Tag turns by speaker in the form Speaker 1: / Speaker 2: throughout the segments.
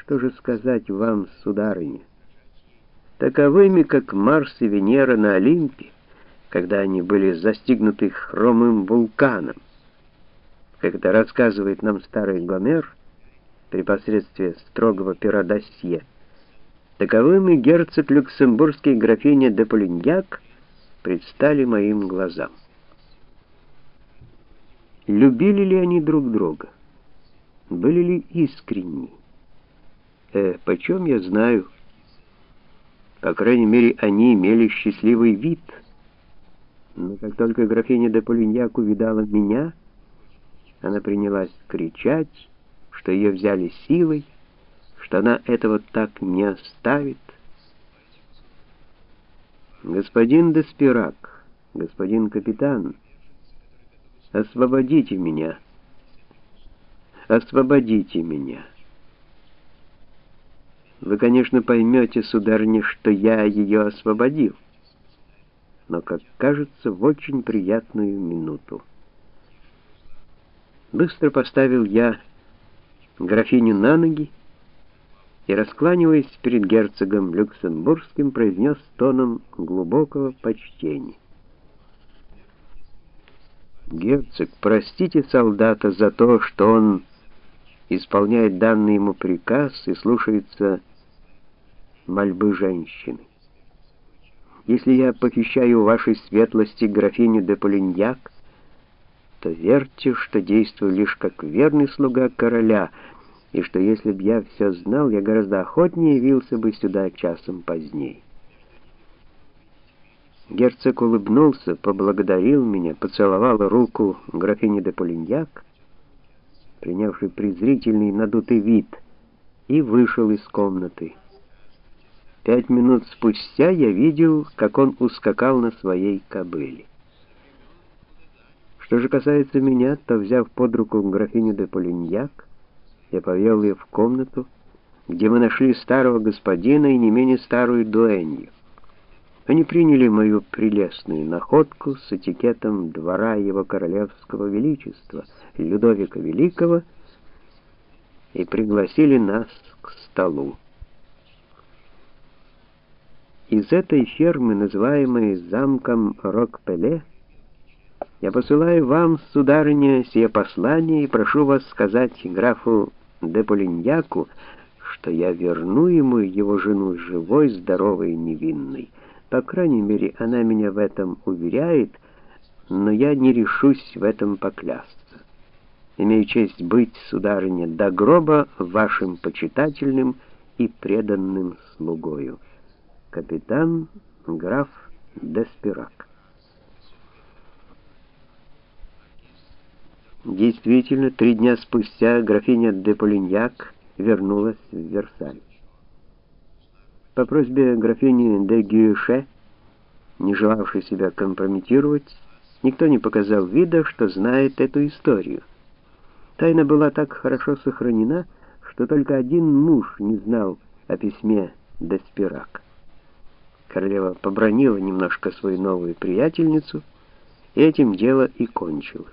Speaker 1: что же сказать вам, сударыня? Таковыми, как Марс и Венера на Олимпе, когда они были застигнуты хромым вулканом, как это рассказывает нам старый Гомер при посредстве строгого пера Досье, таковыми герцог люксембургский и графиня де Полиньяк предстали моим глазам. Любили ли они друг друга? Были ли искренни? Почем я знаю? По крайней мере, они имели счастливый вид. Но как только графиня де Полиньяк увидала меня, она принялась кричать, что ее взяли силой, что она этого так не оставит. «Господин Деспирак, господин капитан, освободите меня! Освободите меня!» Вы, конечно, поймете, сударыня, что я ее освободил, но, как кажется, в очень приятную минуту. Быстро поставил я графиню на ноги и, раскланиваясь перед герцогом люксембургским, произнес тоном глубокого почтения: «Герцог, простите солдата за то, что он исполняет данный ему приказ и слушается мольбы женщины. Если я похищаю вашей светлости графиню де Полиньяк, то верьте, что действую лишь как верный слуга короля, и что если б я все знал, я гораздо охотнее явился бы сюда часом позднее». Герцог улыбнулся, поблагодарил меня, поцеловал руку графини де Полиньяк, принявший презрительный надутый вид, и вышел из комнаты. 5 минут спустя я видел, как он ускакал на своей кобыле. Что же касается меня, то, взяв под руку графиню де Полиньяк, я повел ее в комнату, где мы нашли старого господина и не менее старую дуэнью. Они приняли мою прелестную находку с этикетом двора его королевского величества Людовика Великого и пригласили нас к столу. Из этой фермы, называемой замком Рокпеле, я посылаю вам, сударыня, сие послание и прошу вас сказать графу де Полиньяку, что я верну ему его жену живой, здоровой и невинной. По крайней мере, она меня в этом уверяет, но я не решусь в этом поклясться. Имею честь быть, сударыня, до гроба вашим почитательным и преданным слугою. Капитан граф Деспирак. Действительно, 3 дня спустя графиня де Полиньяк вернулась в Версаль. По просьбе графини де Гюйше, не желавшей себя компрометировать, никто не показал вида, что знает эту историю. Тайна была так хорошо сохранена, что только один муж не знал о письме Деспирак. Королева побранила немножко свою новую приятельницу, и этим дело и кончилось.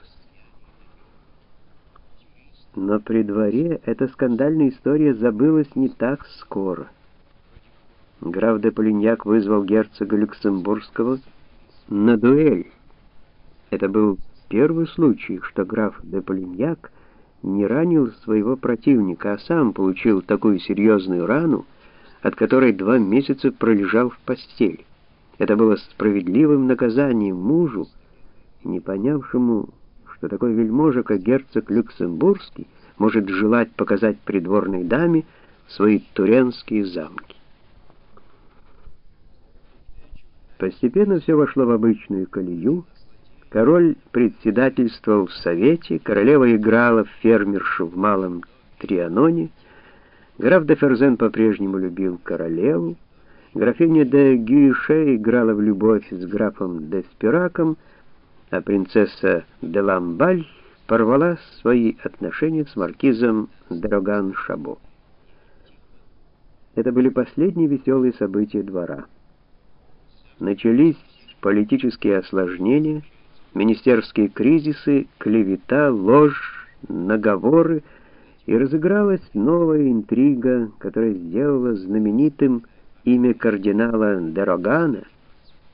Speaker 1: Но при дворе эта скандальная история забылась не так скоро. Граф де Полиньяк вызвал герцога люксембургского на дуэль. Это был первый случай, что граф де Полиньяк не ранил своего противника, а сам получил такую серьезную рану, от которой 2 месяца пролежал в постели. Это было справедливым наказанием мужу, не понявшему, что такой вельможа, как герцог люксембургский, может желать показать придворной даме свои туренские замки. Постепенно все вошло в обычную колею. Король председательствовал в совете, королева играла в фермершу в малом Трианоне, граф де Ферзен по-прежнему любил королеву, графиня де Гюйше играла в любовь с графом Деспираком, а принцесса де Ламбаль порвала свои отношения с маркизом де Роган-Шабо. Это были последние веселые события двора. Начались политические осложнения, министерские кризисы, клевета, ложь, наговоры И разыгралась новая интрига, которая сделала знаменитым имя кардинала де Рогана,